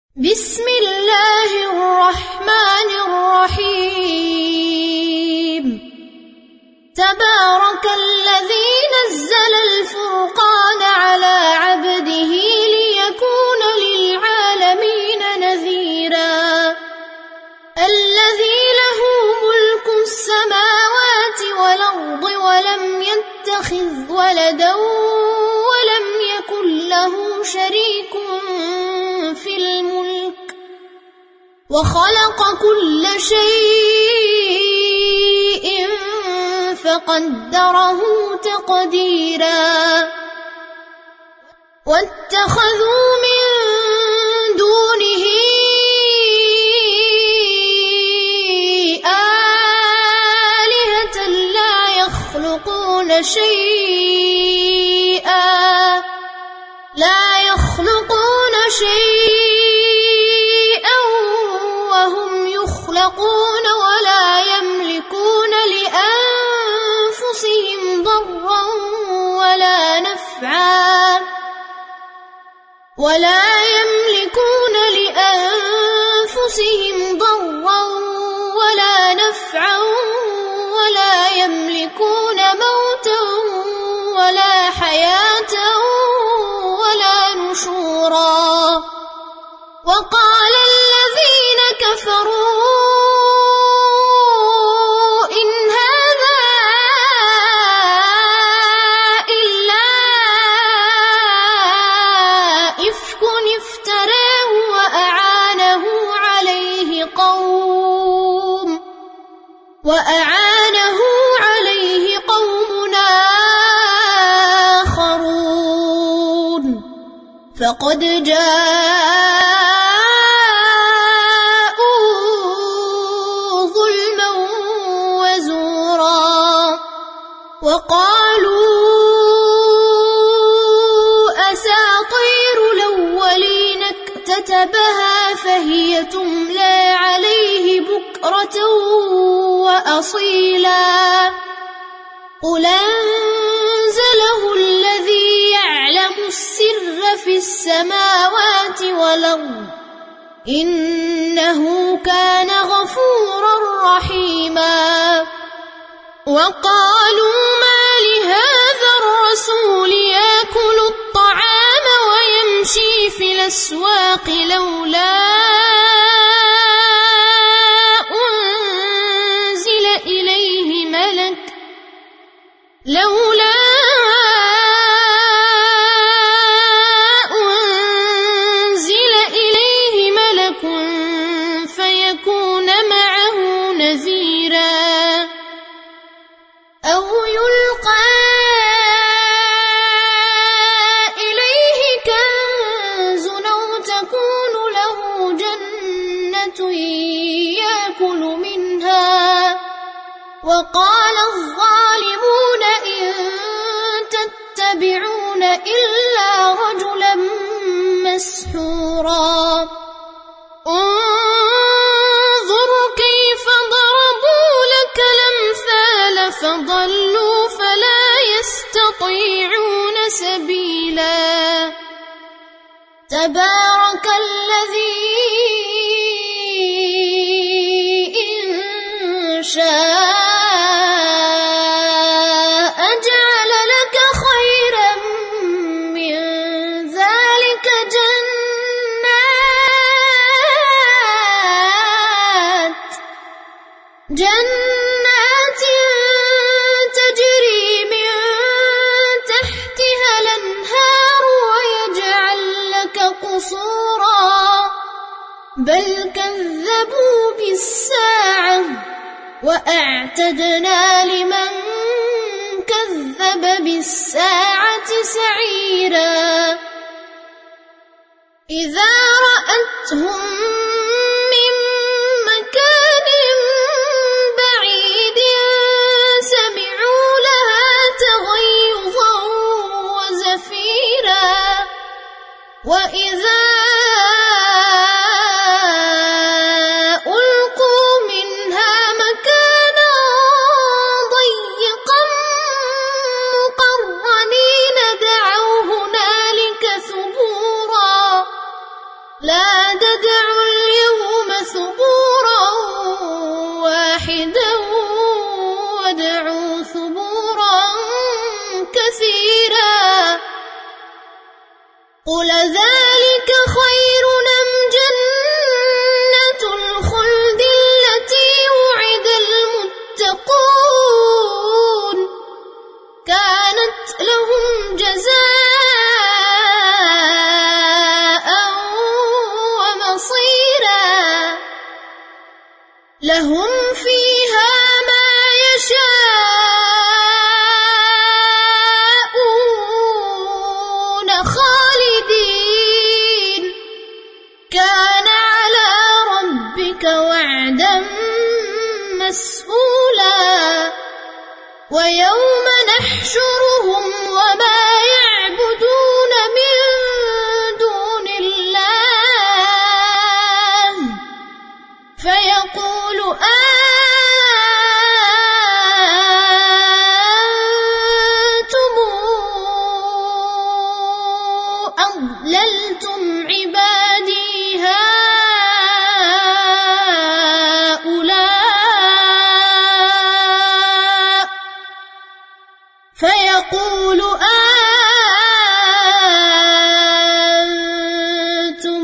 بسم الله الرحمن الرحيم تبارك الذي نزل الفرقان على عبده ليكون للعالمين نذيرا الذي له ملك السماوات والأرض ولم يتخذ ولدا ولم يكن له شريك في الملك وخلق كل شيء فقدره تقديرا واتخذوا من دونه آلهة لا يخلقون شيئا وهم يخلقون ولا يملكون لأنفسهم ضرا ولا نفعا ولا يملكون موتا ولا حياة ولا نشورا وقال الذين كفروا إن هذا إلا إفك افتراه وأعانه عليه قوم آخرون فقد جاءوا ظلما وزورا وقالوا أساطير الأولين اكتتبها فهي تملى عليه بكرة وأصيلا قل أنزله الذي يعلم السر في السماوات والأرض إنه كان غفورا رحيما وقالوا ما لهذا الرسول يأكل الطعام ويمشي في الأسواق لولا أنزل إليه ملك فيكون معه نذيرا أو يلقى إليه كنز أو تكون له جنة يأكل منها وقال الظالمون إن تتبعون إلا رجلا مسحورا انظر كيف ضربوا لك الأمثال فضلوا فلا يستطيعون سبيلا تبارك الذي إن شاء جعل لك خيرا من ذلك جنات تجري من تحتها الأنهار ويجعل لك قصورا بل كذبوا بالساعة وأعتدنا لمن كذب بالساعة سعيرا إذا رأتهم من مكان بعيد سمعوا لها تغيظا وزفيرا وإذا ألقوا منها مكانا ضيقا مقرنين دعوا هنالك ثبورا لا تدعوا اليوم ثبورا واحدا وادعوا ثبورا كثيرا قل ذلك خير أم جنة الخلد التي وعد المتقون كانت لهم جزاء ومصيرا لهم فيها ما يشاءون خالدين كان على ربك وعدا مسئولا ويوم نحشرهم وما يعبدون من دون الله فيقول أنتم أضللتم عبادي هؤلاء فيقول أنتم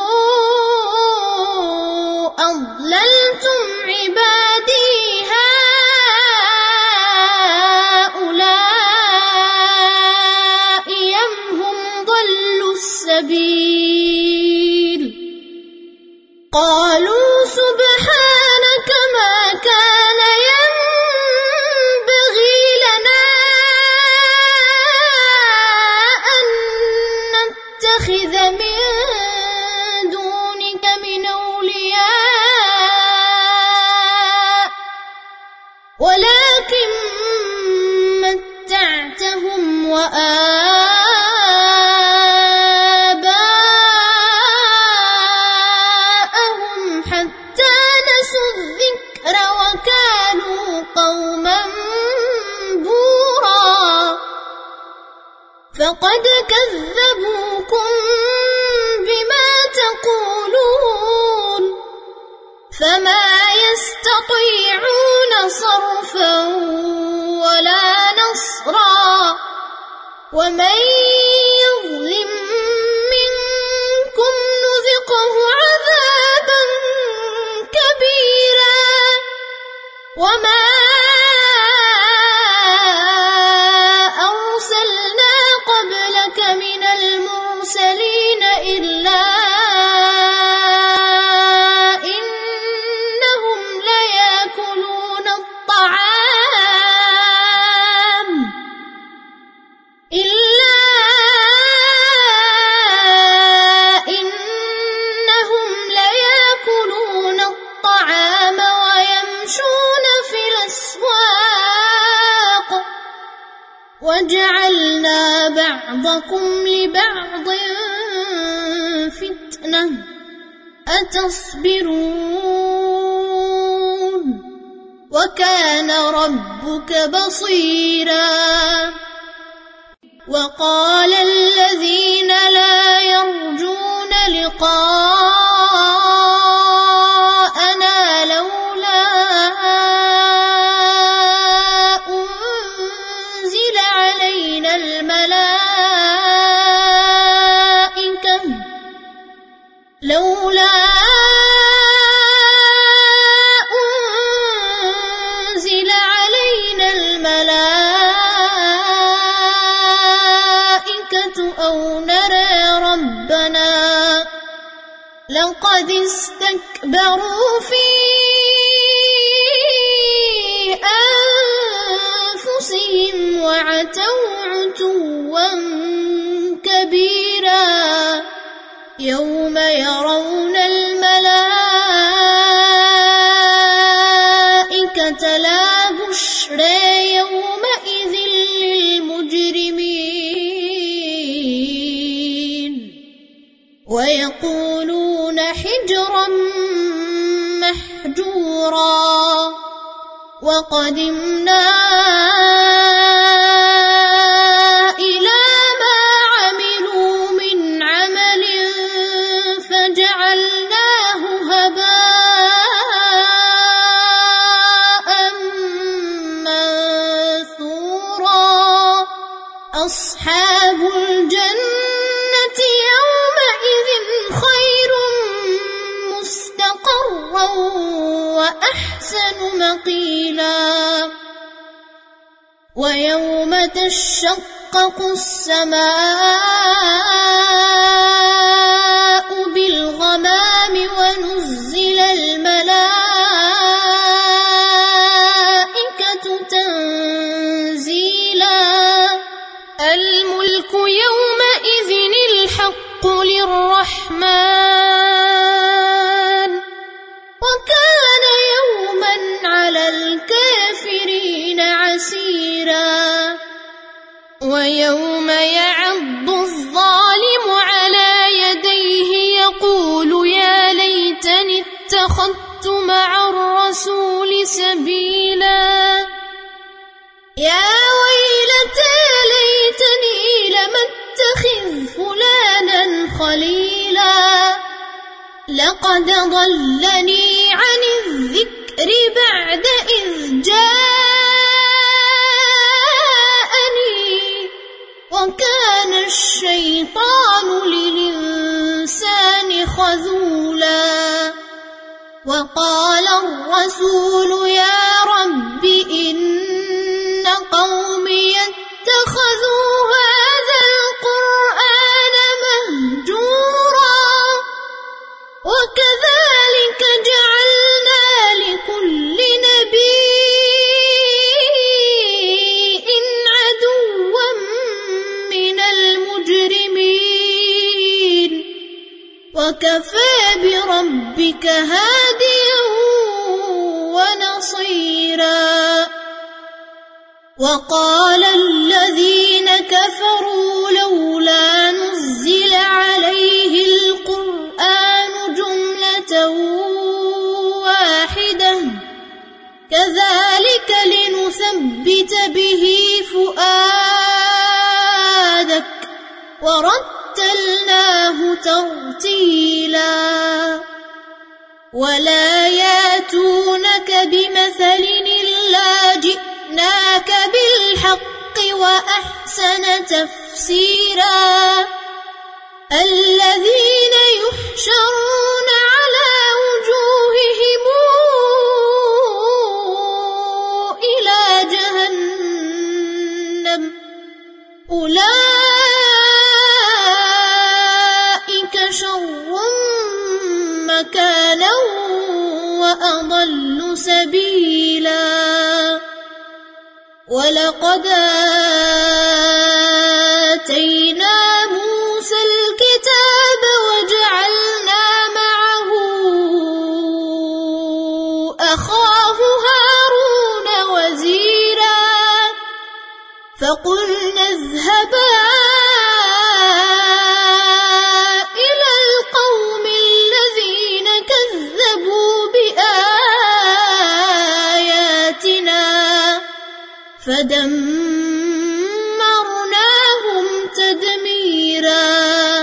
أضللتم عبادي هؤلاء أم هم ضلوا السبيل قالوا سبحانك ما كان ينبغي لنا أن نتخذ من دونك من أولياء ولكن متعتهم وآباءهم حتى نسوا الذكر وكانوا قوما بورا فقد كذبوكم بما تقولون فما يستطيعون صرفا ولا نصرا ومن يظلم منكم نذقه عذابا كبيرا وما أرسلنا قبلك من المرسلين إلا إنهم ليأكلون الطعام ويمشون في الأسواق وجعلنا بعضكم لبعض فتنة أتصبرون وكان ربك بصيرا وقال الذين لا يرجون لقاءنا لولا أنزل علينا الملائكة أو نرى ربنا لقد استكبروا في أنفسهم وعتوا عتوا كبيرا يوم يرون الملائكة لا بشرى يومئذ للمجرمين ويقولون حجرا محجورا وقدمنا إلى ما عملوا من عمل فجعلناه أحسن مقيلا ويوم تشقق السماء بالغمام ونزل الملائكة تنزيلا الملك يومئذ الحق للرحمن وكان يوما على الكافرين عسيرا ويوم يعض الظالم على يديه يقول يا ليتني اتخذت مع الرسول سبيلا يا ويلتى ليتني لم اتخذ فلانا خليلا لقد ضلني عن الذكر بعد إذ جاءني وكان الشيطان للإنسان خذولا وقال الرسول يا رب إن قومي اتخذوا هذا القرآن مهجورا وكذلك جعلنا لكل نبي عدوا من المجرمين وكفى بربك هاديا ونصيرا وقال الذين كفروا لولا نزل عليه القرآن جملة واحدة كذلك لنثبت به فؤادك ورتلناه ترتيلا ولا ياتونك بمثل إلا جئناك بالحق وأحسن تفسيرا الذين يحشرون على وجوههم إلى جهنم أولئك شر مكانا وأضل سبيلا ولقد آتينا موسى الكتاب وجعلنا معه أخاه هارون وزيرا فقلنا اذهبا إلى القوم الذين كذبوا بآياتنا فدمرناهم تدميرا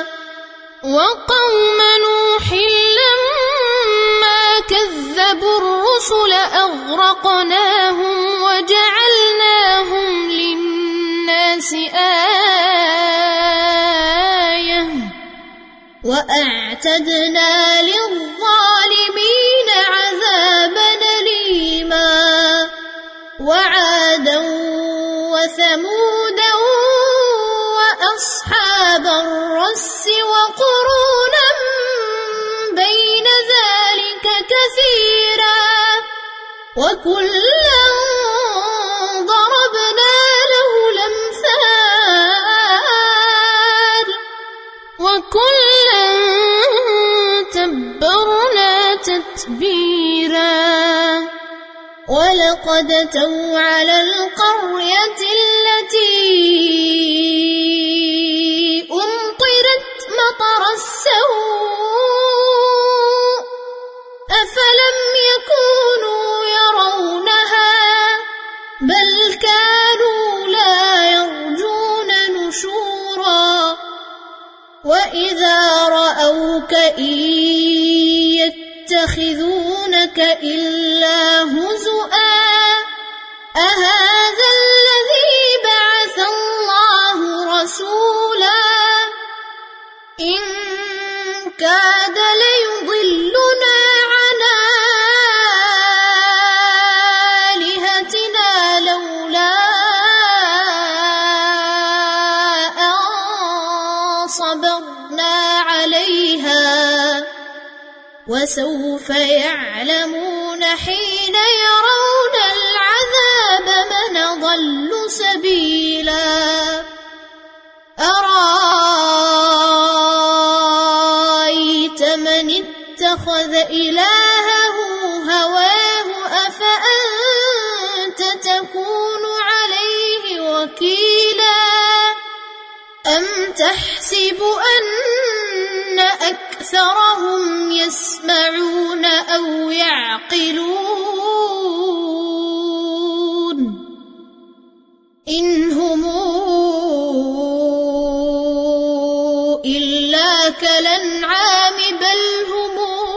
وقوم نوح لما كذبوا الرسل أغرقناهم وجعلناهم للناس آية وأعتدنا للظالمين عذابا أليما وعادا وثمودا وأصحاب الرس وقرونا بين ذلك كثيرا وكلا ضربنا له الأمثال وكلا تبرنا تتبيرا ولقد أتوا على القرية التي أمطرت مطر السوء أفلم يكونوا يرونها بل كانوا لا يرجون نشورا وإذا رأوك إن يتخذونك إلا هزؤا أهذا الذي بعث الله رسولا إن كاد ليضلنا عن وسوف يعلمون حين يرون العذاب من ضل سبيلا أرأيت من اتخذ إلهه هواه أفأنت تكون عليه وكيلا أم تحسب أن أكثرهم يسمعون أو يعقلون إن هم إلا كالأنعام بل هم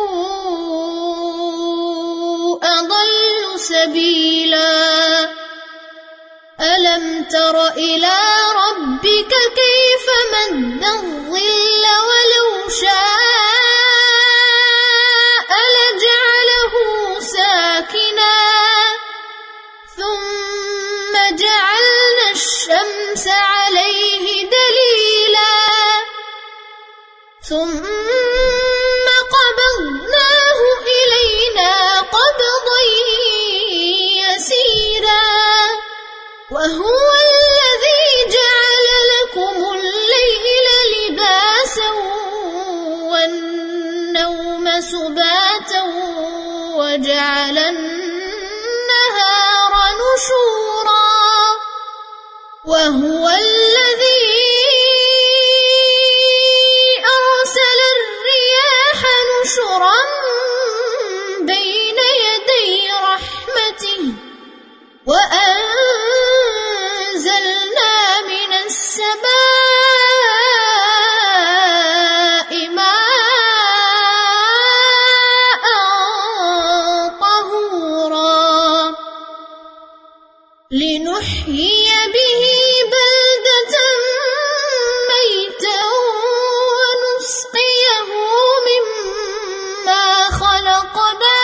أضل سبيلا ألم تر إلى ربك كيف مد الظل ولو شاء لجعله ساكنا ثم جعلنا الشمس عليه دليلا ثم قبضناه إلينا قبضا يسيرا وهو الذي جعل لكم الليل لباسا والنوم سباتا وجعل النهار نشورا وهو الذي أرسل الرياح نشرا بين يدي رحمته وأنزلنا من السماء ماء طهورا لنحيي به بلدة ميتا ونسقيه مما خلقنا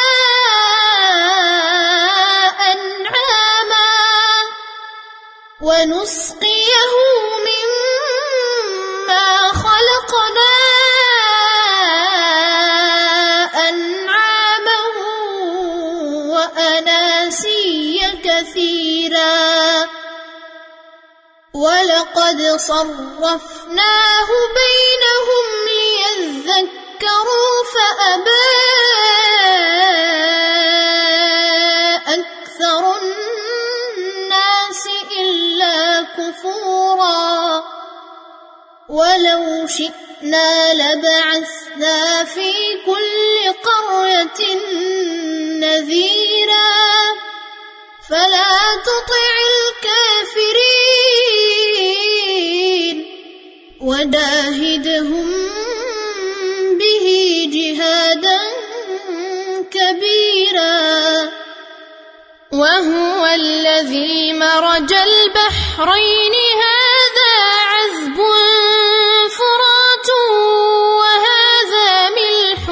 أنعاما وأناسيا كثيرا ولقد صرفناه بينهم ليذكروا فأبى أكثر الناس إلا كفورا ولو شئنا لبعثنا في كل قرية نذيرا فلا تطع الكافرين وجاهدهم به جهادا كبيرا وهو الذي مرج البحرين هذا عذب فرات وهذا ملح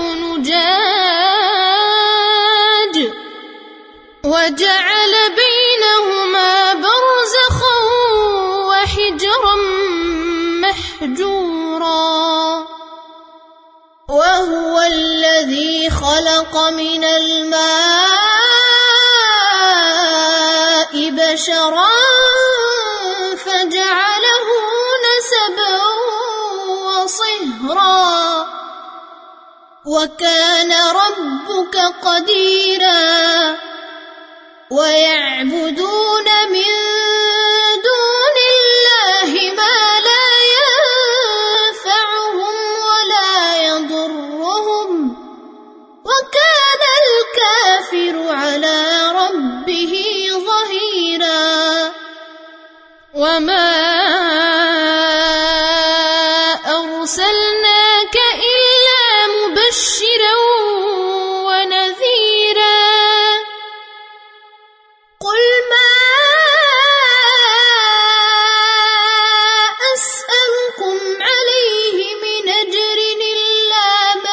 نجاج وجعل بينهما برزخا وحجرا محجورا وهو الذي خلق من الماء بشرا فجعله نسبا وصهرا وكان ربك قديرا ويعبدون من دون الله ما لا ينفعهم ولا يضرهم وكان الكافر على ربه ظهيرا وما أرسلناك إلا مبشرا ونذيرا قل ما أسألكم عليه من أجر إلا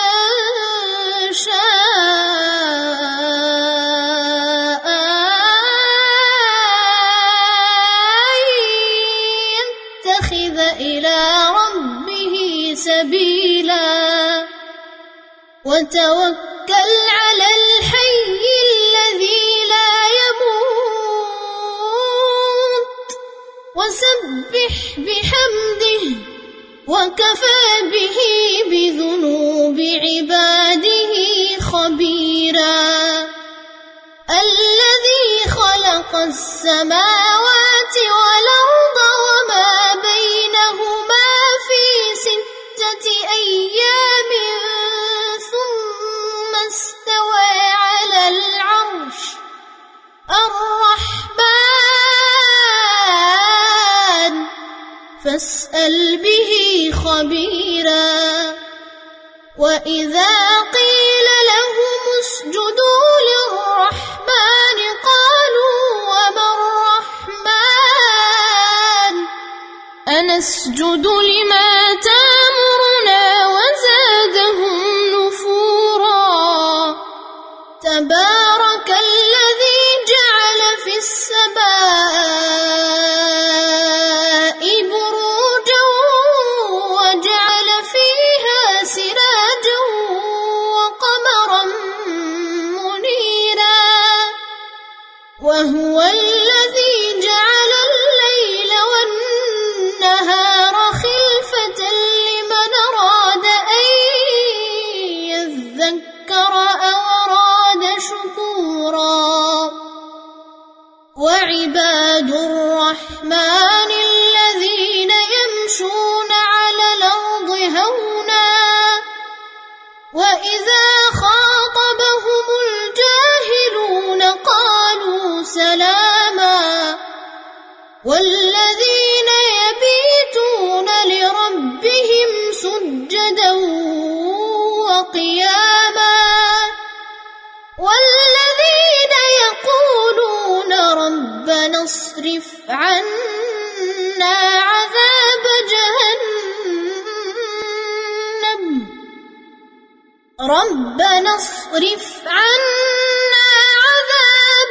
من شاء وتوكل على الحي الذي لا يموت وسبح بحمده وكفى به بذنوب عباده خبيرا الذي خلق السماوات والأرض وما بينهما في 6 أيام ثم استوى على العرش الرحمن فاسأل به خبيرا وإذا قيل لهم اسجدوا للرحمن قالوا وما الرحمن أنسجد لما تأمرنا وزادهم نفورا تبارك الذي جعل في السماء بروجا وجعل فيها سراجا وقمرا منيرا وهو الذي جعل الليل والنهار خلفة لمن أراد أن يذكر أو أراد شكورا وعباد الرحمن الذين يمشون على الأرض هونا وإذا خاطبهم الجاهلون قالوا سلاما والذين يبيتون لربهم سجدا وقياما والذين يقولون ربنا اصرف عنا عذاب جهنم ربنا اصرف عنا عذاب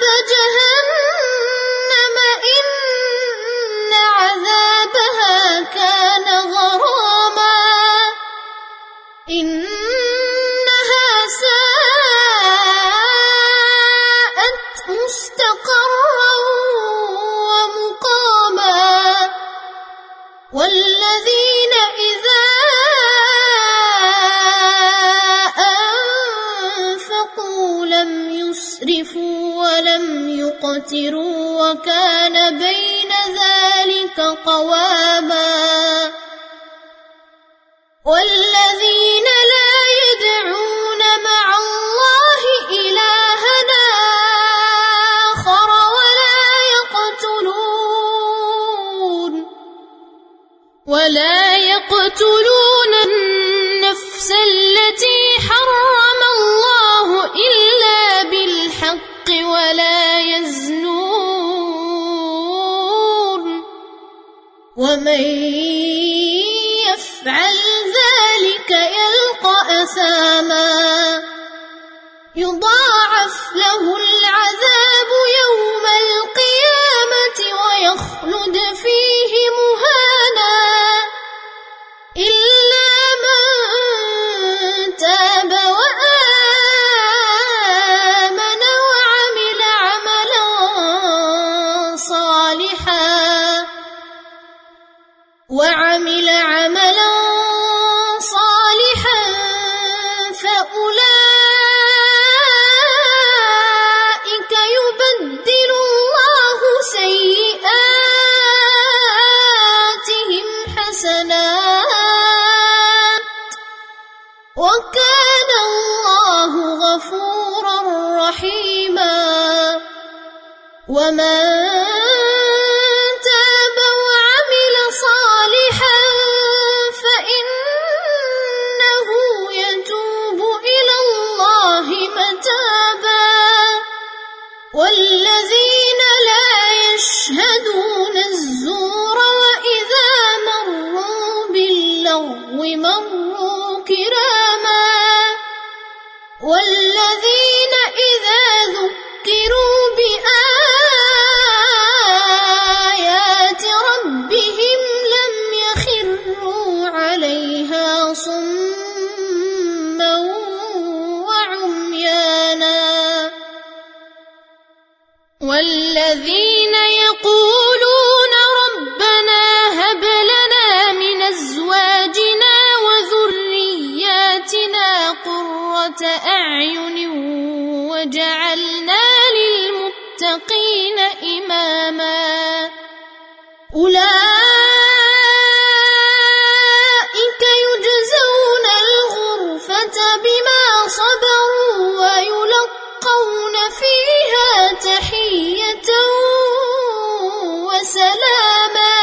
جهنم إن عذابها كان غراما إنها ساءت مستقرا ومقاما والذين إذا أنفقوا لم يسرفوا ولم يقتروا وكان بين ذلك قواما والذين لا يدعون مع الله إلهنا آخر ولا يقتلون النفس التي حرم الله إلا بالحق ولا يزنون ومن يفعل ذلك يلقى أثاما يضاعف له العذاب يوم القيامة ويخلد فيه مهانا إلا من تاب وآمن وعمل عملا صالحا فأولئك يبدل الله سيئاتهم حسنات وكان الله غفورا رحيما ومن تاب وعمل صالحا فإنه يتوب إلى الله متابا والذين لا يشهدون الزور وإذا مروا باللغو مروا كراما والذين إذا ذكروا بآيات ربهم لم يخروا عليها صما قرة أعين وجعلنا للمتقين إماما أولئك يجزون الغرفة بما صبروا ويلقون فيها تحية وسلاما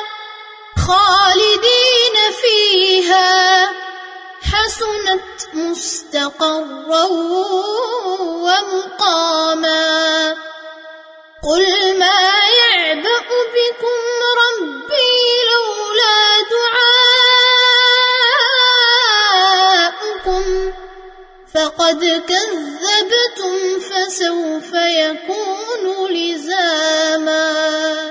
خالدين فيها حسنت مستقرا ومقاما قل ما يعبأ بكم ربي لولا دعاؤكم فقد كذبتم فسوف يكون لزاما